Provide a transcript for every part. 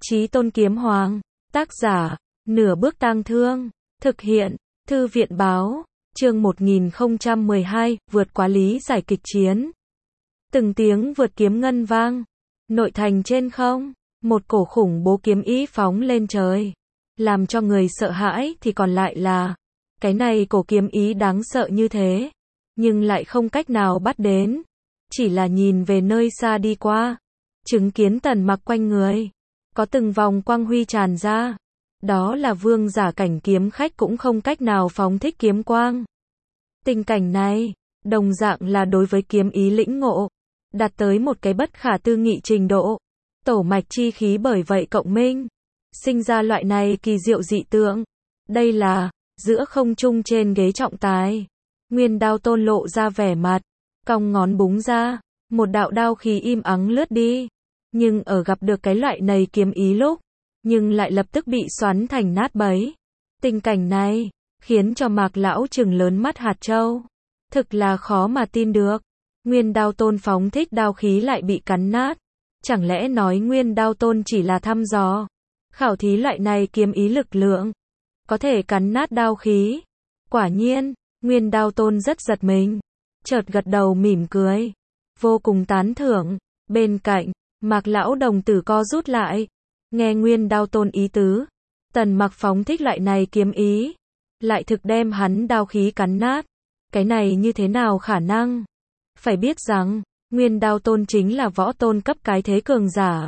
Chí Tôn Kiếm Hoàng. Tác giả, Nửa Bước Tang Thương. Thực hiện, Thư viện Báo. Chương 1012, vượt quá lý giải kịch chiến. Từng tiếng vượt kiếm ngân vang. Nội thành trên không, một cổ khủng bố kiếm ý phóng lên trời. Làm cho người sợ hãi thì còn lại là, cái này cổ kiếm ý đáng sợ như thế, nhưng lại không cách nào bắt đến. Chỉ là nhìn về nơi xa đi qua, chứng kiến Tần Mặc quanh người có từng vòng quang huy tràn ra. Đó là vương giả cảnh kiếm khách cũng không cách nào phóng thích kiếm quang. Tình cảnh này, đồng dạng là đối với kiếm ý lĩnh ngộ, đạt tới một cái bất khả tư nghị trình độ. Tổ mạch chi khí bởi vậy cộng minh, sinh ra loại này kỳ diệu dị tượng. Đây là, giữa không trung trên ghế trọng tài, Nguyên Đao Tôn lộ ra vẻ mặt, cong ngón búng ra, một đạo đao khí im ắng lướt đi. Nhưng ở gặp được cái loại này kiếm ý lúc, nhưng lại lập tức bị xoắn thành nát bấy. Tình cảnh này, khiến cho Mạc lão trừng lớn mắt hạt châu. Thực là khó mà tin được. Nguyên Đao Tôn phóng thích đao khí lại bị cắn nát. Chẳng lẽ nói Nguyên Đao Tôn chỉ là thăm dò, khảo thí loại này kiếm ý lực lượng, có thể cắn nát đao khí? Quả nhiên, Nguyên Đao Tôn rất giật mình, chợt gật đầu mỉm cười, vô cùng tán thưởng. Bên cạnh, Mạc lão đồng tử co rút lại, nghe Nguyên Đao Tôn ý tứ, Tần Mặc phóng thích loại này kiếm ý, lại thực đem hắn đao khí cắn nát. Cái này như thế nào khả năng? Phải biết rằng, Nguyên Đao Tôn chính là võ tôn cấp cái thế cường giả.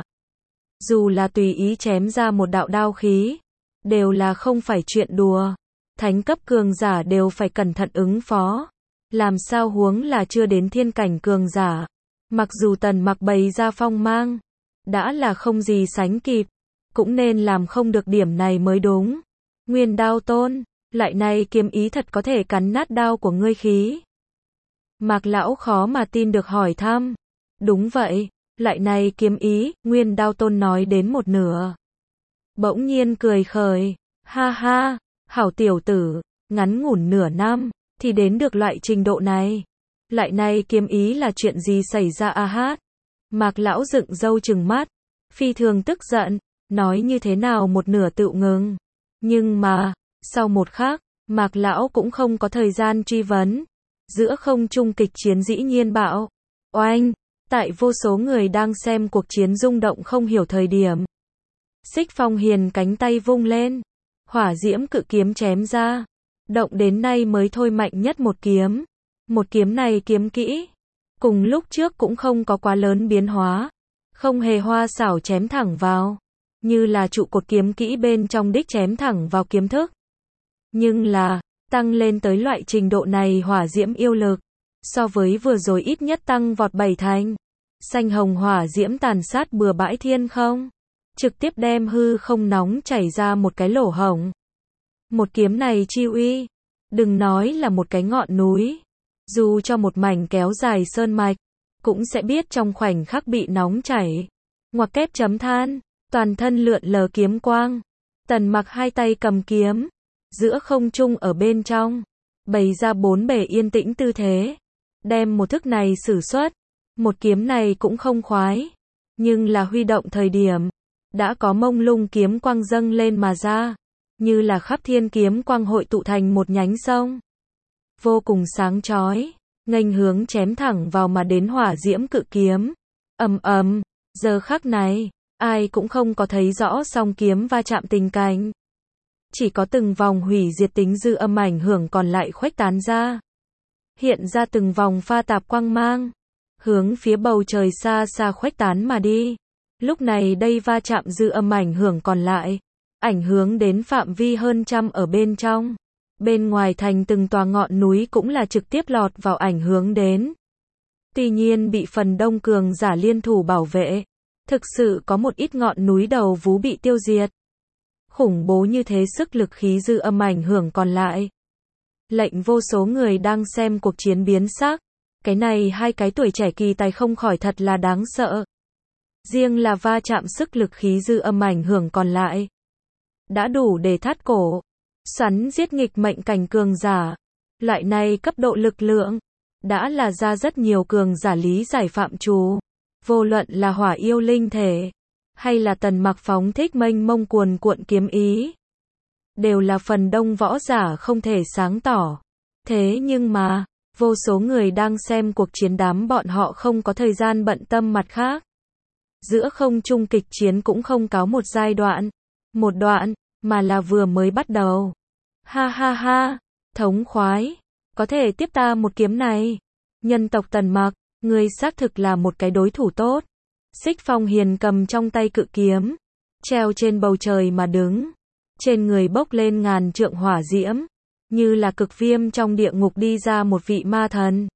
Dù là tùy ý chém ra một đạo đao khí, đều là không phải chuyện đùa. Thánh cấp cường giả đều phải cẩn thận ứng phó. Làm sao huống là chưa đến thiên cảnh cường giả. Mặc dù Tần Mặc bày ra phong mang, đã là không gì sánh kịp, cũng nên làm không được điểm này mới đúng. Nguyên Đao Tôn, lại này kiếm ý thật có thể cắn nát đao của ngươi khí? Mạc lão khó mà tin được hỏi thăm. Đúng vậy, lại này kiếm ý, Nguyên Đao Tôn nói đến một nửa, bỗng nhiên cười khởi, ha ha, hảo tiểu tử, ngắn ngủn nửa năm, thì đến được loại trình độ này. Lại này kiếm ý là chuyện gì xảy ra a hát? Mạc lão dựng râu trừng mắt, phi thường tức giận, nói như thế nào một nửa tựu ngừng. Nhưng mà, sau một khắc, Mạc lão cũng không có thời gian truy vấn. Giữa không trung kịch chiến dĩ nhiên bạo. Oanh, tại vô số người đang xem cuộc chiến rung động không hiểu thời điểm. Xích Phong Hiền cánh tay vung lên, hỏa diễm cự kiếm chém ra. Động đến nay mới thôi mạnh nhất một kiếm. Một kiếm này kiếm kỹ, cùng lúc trước cũng không có quá lớn biến hóa. Không hề hoa xảo chém thẳng vào, như là trụ cột kiếm kỹ bên trong đích chém thẳng vào kiếm thức. Nhưng là, tăng lên tới loại trình độ này hỏa diễm yêu lực, so với vừa rồi ít nhất tăng vọt 7 thành. Xanh hồng hỏa diễm tàn sát bừa bãi thiên không, trực tiếp đem hư không nóng chảy ra một cái lỗ hổng. Một kiếm này chi uy, đừng nói là một cái ngọn núi, dù cho một mảnh kéo dài sơn mạch, cũng sẽ biết trong khoảnh khắc bị nóng chảy. Ngoặc kép chấm than, toàn thân lượn lờ kiếm quang. Tần Mặc hai tay cầm kiếm, giữa không trung ở bên trong, bày ra bốn bề yên tĩnh tư thế. Đem một thức này sử xuất, một kiếm này cũng không khoái, nhưng là huy động thời điểm, đã có mông lung kiếm quang dâng lên mà ra, như là khắp thiên kiếm quang hội tụ thành một nhánh sông. Vô cùng sáng chói, nghênh hướng chém thẳng vào mà đến hỏa diễm cự kiếm. Ầm ầm, giờ khắc này, ai cũng không có thấy rõ song kiếm va chạm tình cảnh. Chỉ có từng vòng hủy diệt tính dư âm ảnh hưởng còn lại khuếch tán ra. Hiện ra từng vòng pha tạp quang mang, hướng phía bầu trời xa xa khuếch tán mà đi. Lúc này đây va chạm dư âm ảnh hưởng còn lại, ảnh hưởng đến phạm vi hơn trăm ở bên trong. Bên ngoài thành từng tòa ngọn núi cũng là trực tiếp lọt vào ảnh hưởng đến. Tuy nhiên bị phần đông cường giả liên thủ bảo vệ, thực sự có một ít ngọn núi đầu vú bị tiêu diệt. Khủng bố như thế sức lực khí dư âm ảnh hưởng còn lại, lệnh vô số người đang xem cuộc chiến biến sắc. Cái này hai cái tuổi trẻ kỳ tài không khỏi thật là đáng sợ. Riêng là va chạm sức lực khí dư âm ảnh hưởng còn lại, đã đủ để thắt cổ, xoắn giết nghịch mệnh cảnh cường giả. Loại này cấp độ lực lượng, đã là ra rất nhiều cường giả lý giải phạm trù. Vô luận là hỏa yêu linh thể, hay là Tần Mặc phóng thích mênh mông cuồn cuộn kiếm ý, đều là phần đông võ giả không thể sáng tỏ. Thế nhưng mà, vô số người đang xem cuộc chiến, đám bọn họ không có thời gian bận tâm mặt khác. Giữa không trung kịch chiến cũng không có một giai đoạn, một đoạn, mà là vừa mới bắt đầu. Ha ha ha, thống khoái, có thể tiếp ta một kiếm này. Nhân tộc Tần Mặc, ngươi xác thực là một cái đối thủ tốt. Xích Phong Hiền cầm trong tay cự kiếm, treo trên bầu trời mà đứng. Trên người bốc lên ngàn trượng hỏa diễm, như là cực viêm trong địa ngục đi ra một vị ma thần.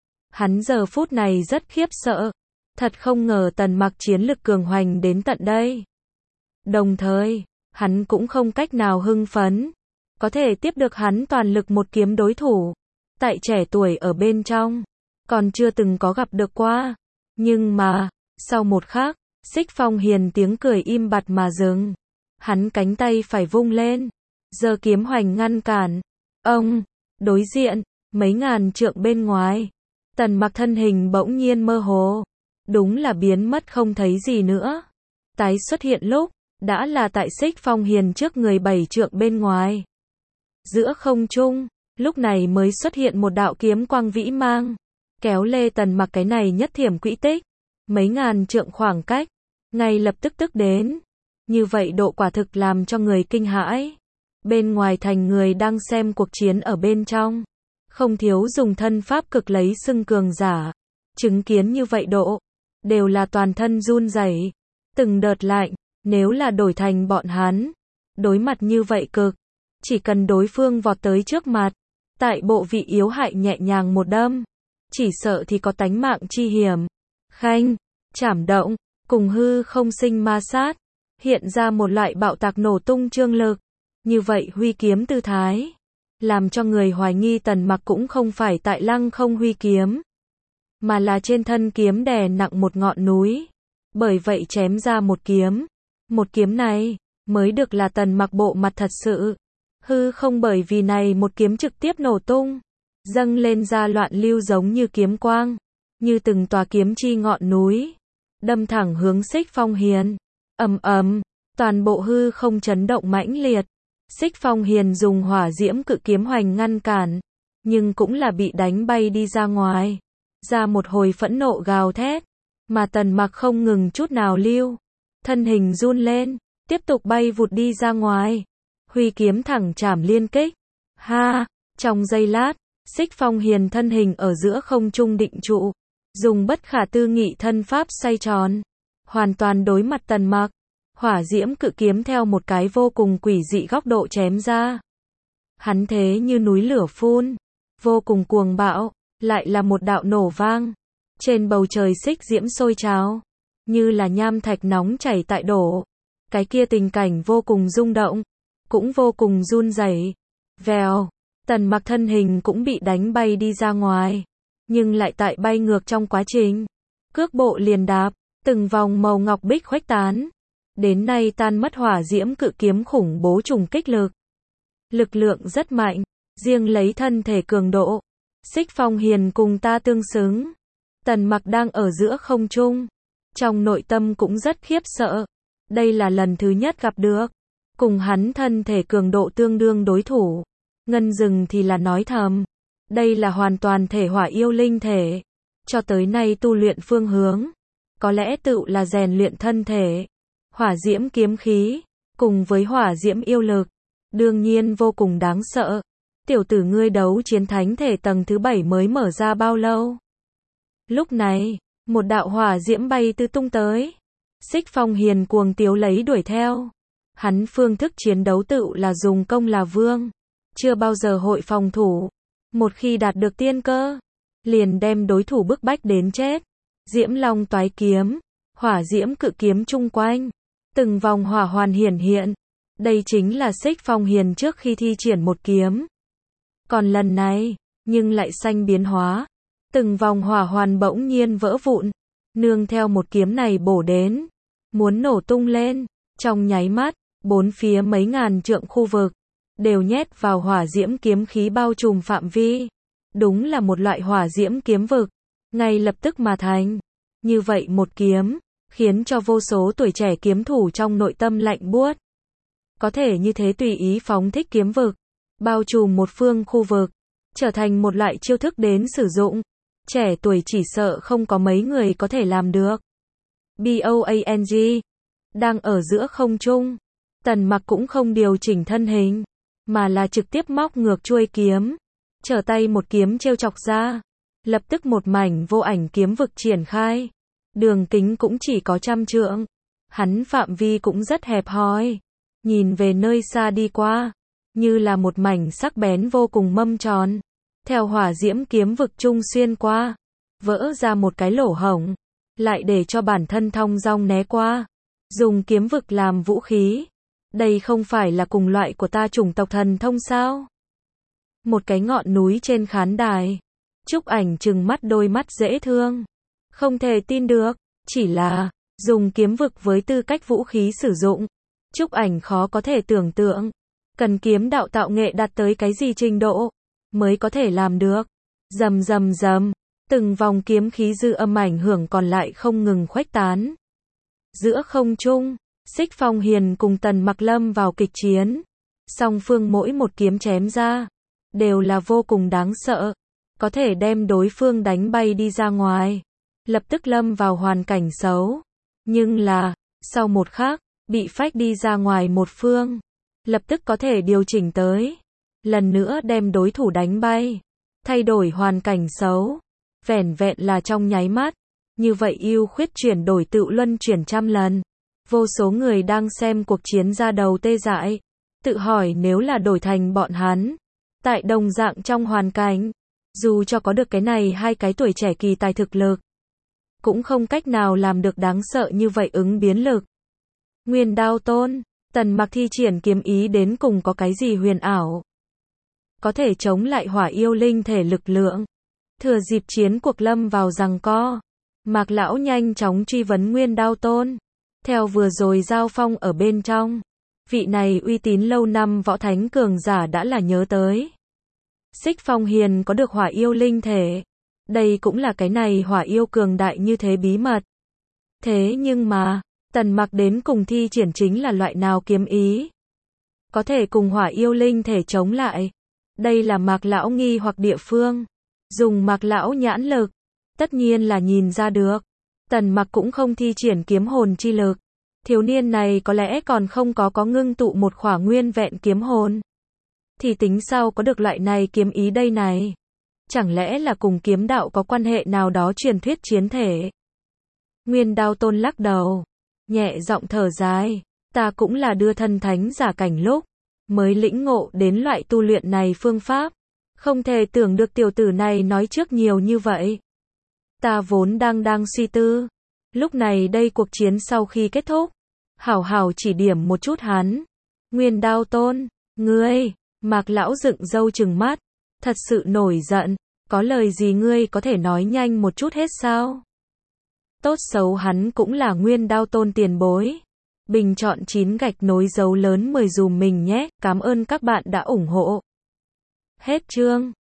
Hắn giờ phút này rất khiếp sợ, thật không ngờ Tần Mặc chiến lực cường hoành đến tận đây. Đồng thời, hắn cũng không cách nào hưng phấn, có thể tiếp được hắn toàn lực một kiếm đối thủ. Tại trẻ tuổi ở bên trong, còn chưa từng có gặp được qua. Nhưng mà, sau một khắc, Xích Phong Hiền tiếng cười im bặt mà dừng. Hắn cánh tay phải vung lên, giơ kiếm hoành ngăn cản. Ông, đối diện, mấy ngàn trượng bên ngoài, Tần Mặc thân hình bỗng nhiên mơ hồ, đúng là biến mất không thấy gì nữa. Tái xuất hiện lúc, đã là tại Xích Phong Hiền trước người 7 trượng bên ngoài. Giữa không trung, lúc này mới xuất hiện một đạo kiếm quang vĩ mang, kéo lê Tần Mặc cái này nhất thiểm quỹ tích, mấy ngàn trượng khoảng cách, ngay lập tức đến. Như vậy độ quả thực làm cho người kinh hãi. Bên ngoài thành người đang xem cuộc chiến ở bên trong, không thiếu dùng thân pháp cực lấy xưng cường giả. Chứng kiến như vậy độ, đều là toàn thân run rẩy, từng đợt lạnh. Nếu là đổi thành bọn hắn, đối mặt như vậy cực, chỉ cần đối phương vọt tới trước mặt, tại bộ vị yếu hại nhẹ nhàng một đâm, chỉ sợ thì có tánh mạng chi hiểm. Khanh, chảm động, cùng hư không sinh ma sát, hiện ra một loại bạo tạc nổ tung trương lực. Như vậy huy kiếm tư thái, làm cho người hoài nghi Tần Mặc cũng không phải tại lăng không huy kiếm, mà là trên thân kiếm đè nặng một ngọn núi. Bởi vậy chém ra một kiếm này, mới được là Tần Mặc bộ mặt thật sự. Hư không bởi vì này một kiếm trực tiếp nổ tung, dâng lên ra loạn lưu giống như kiếm quang, như từng tòa kiếm chi ngọn núi, đâm thẳng hướng Xích Phong Hiền. Ầm ầm, toàn bộ hư không chấn động mãnh liệt. Xích Phong Hiền dùng hỏa diễm cự kiếm hoành ngăn cản, nhưng cũng là bị đánh bay đi ra ngoài. Ra một hồi phẫn nộ gào thét, mà Tần Mặc không ngừng chút nào lưu, thân hình run lên, tiếp tục bay vụt đi ra ngoài. Huy kiếm thẳng chảm liên kích. Ha, trong giây lát, Xích Phong Hiền thân hình ở giữa không trung định trụ, dùng bất khả tư nghị thân pháp xoay tròn, hoàn toàn đối mặt Tần Mặc. Hỏa diễm cự kiếm theo một cái vô cùng quỷ dị góc độ chém ra. Hắn thế như núi lửa phun, vô cùng cuồng bạo, lại là một đạo nổ vang. Trên bầu trời xích diễm sôi trào, như là nham thạch nóng chảy tại đổ. Cái kia tình cảnh vô cùng rung động, cũng vô cùng run rẩy. Vèo, Tần Mặc thân hình cũng bị đánh bay đi ra ngoài, nhưng lại tại bay ngược trong quá trình, cước bộ liền đạp, từng vòng màu ngọc bích khuếch tán. Đến nay tan mất hỏa diễm cự kiếm khủng bố trùng kích lực. Lực lượng rất mạnh, riêng lấy thân thể cường độ, Xích Phong Hiền cùng ta tương xứng. Tần Mặc đang ở giữa không trung, trong nội tâm cũng rất khiếp sợ. Đây là lần thứ nhất gặp được cùng hắn thân thể cường độ tương đương đối thủ. Ngân Dừng thì là nói thầm, đây là hoàn toàn thể hỏa yêu linh thể. Cho tới nay tu luyện phương hướng, có lẽ tự là rèn luyện thân thể. Hỏa diễm kiếm khí, cùng với hỏa diễm yêu lực, đương nhiên vô cùng đáng sợ. Tiểu tử ngươi đấu chiến thánh thể tầng thứ 7 mới mở ra bao lâu? Lúc này, một đạo hỏa diễm bay tứ tung tới. Xích Phong Hiền cuồng tiếu lấy đuổi theo. Hắn phương thức chiến đấu tự là dùng công là vương, chưa bao giờ hội phòng thủ. Một khi đạt được tiên cơ, liền đem đối thủ bức bách đến chết. Diễm Long toái kiếm, hỏa diễm cự kiếm chung quanh, từng vòng hỏa hoàn hiển hiện. Đây chính là Xích Phong Hiền trước khi thi triển một kiếm. Còn lần này, nhưng lại sanh biến hóa. Từng vòng hỏa hoàn bỗng nhiên vỡ vụn, nương theo một kiếm này bổ đến, muốn nổ tung lên. Trong nháy mắt, bốn phía mấy ngàn trượng khu vực, đều nhét vào hỏa diễm kiếm khí bao trùm phạm vi. Đúng là một loại hỏa diễm kiếm vực, ngay lập tức mà thành. Như vậy một kiếm, khiến cho vô số tuổi trẻ kiếm thủ trong nội tâm lạnh buốt. Có thể như thế tùy ý phóng thích kiếm vực, bao trùm một phương khu vực, trở thành một loại chiêu thức đến sử dụng. Trẻ tuổi chỉ sợ không có mấy người có thể làm được. BOANG đang ở giữa không trung, Tần Mặc cũng không điều chỉnh thân hình, mà là trực tiếp móc ngược chuôi kiếm, trở tay một kiếm trêu chọc ra, lập tức một mảnh vô ảnh kiếm vực triển khai. Đường kính cũng chỉ có 100 trượng, hắn phạm vi cũng rất hẹp hòi, nhìn về nơi xa đi qua, như là một mảnh sắc bén vô cùng mâm tròn, theo hỏa diễm kiếm vực trung xuyên qua, vỡ ra một cái lỗ hổng, lại để cho bản thân thong dong né qua, dùng kiếm vực làm vũ khí. Đây không phải là cùng loại của ta chủng tộc thần thông sao? Một cái ngọn núi trên khán đài, Trúc Ảnh trừng mắt đôi mắt dễ thương, không thể tin được, chỉ là dùng kiếm vực với tư cách vũ khí sử dụng, Trúc Ảnh khó có thể tưởng tượng, cần kiếm đạo tạo nghệ đạt tới cái gì trình độ mới có thể làm được. Rầm rầm rầm, từng vòng kiếm khí dư âm ảnh hưởng còn lại không ngừng khuếch tán. Giữa không trung, Xích Phong Hiền cùng Tần Mặc lâm vào kịch chiến, song phương mỗi một kiếm chém ra đều là vô cùng đáng sợ, có thể đem đối phương đánh bay đi ra ngoài, lập tức lâm vào hoàn cảnh xấu. Nhưng là, sau một khắc, bị phách đi ra ngoài một phương, lập tức có thể điều chỉnh tới, lần nữa đem đối thủ đánh bay, thay đổi hoàn cảnh xấu, vẻn vẹn là trong nháy mắt, như vậy ưu khuyết chuyển đổi tự luân chuyển 100 lần. Vô số người đang xem cuộc chiến ra đầu tê dại, tự hỏi nếu là đổi thành bọn hắn, tại đồng dạng trong hoàn cảnh, dù cho có được cái này hai cái tuổi trẻ kỳ tài thực lực, cũng không cách nào làm được đáng sợ như vậy ứng biến lực. Nguyên Đao Tôn, Tần Mặc thi triển kiếm ý đến cùng có cái gì huyền ảo, có thể chống lại hỏa yêu linh thể lực lượng. Thừa dịp chiến cuộc lâm vào giằng co, Mạc lão nhanh chóng truy vấn Nguyên Đao Tôn. Theo vừa rồi giao phong ở bên trong, vị này uy tín lâu năm võ thánh cường giả đã là nhớ tới. Xích Phong Hiền có được hỏa yêu linh thể, đây cũng là cái này hỏa yêu cường đại như thế bí mật. Thế nhưng mà, Tần Mặc đến cùng thi triển chính là loại nào kiếm ý? Có thể cùng hỏa yêu linh thể chống lại? Đây là Mạc lão nghi hoặc địa phương. Dùng Mạc lão nhãn lực, tất nhiên là nhìn ra được. Tần Mặc cũng không thi triển kiếm hồn chi lực. Thiếu niên này có lẽ còn không có ngưng tụ một khỏa nguyên vẹn kiếm hồn. Thì tính sao có được loại này kiếm ý đây này? Chẳng lẽ là cùng kiếm đạo có quan hệ nào đó truyền thuyết chiến thể? Nguyên Đao Tôn lắc đầu, nhẹ giọng thở dài, ta cũng là đưa thân thánh giả cảnh lúc mới lĩnh ngộ đến loại tu luyện này phương pháp. Không thể tưởng được tiểu tử này nói trước nhiều như vậy. Ta vốn đang suy tư. Lúc này đây cuộc chiến sau khi kết thúc, hảo hảo chỉ điểm một chút hắn. Nguyên Đao Tôn, ngươi, Mạc lão dựng râu trừng mắt, thật sự nổi giận, có lời gì ngươi có thể nói nhanh một chút hết sao? Tốt xấu hắn cũng là Nguyên Đao Tôn tiền bối. Bình chọn 9 gạch nối dấu lớn 10 dùm mình nhé, cảm ơn các bạn đã ủng hộ. Hết chương.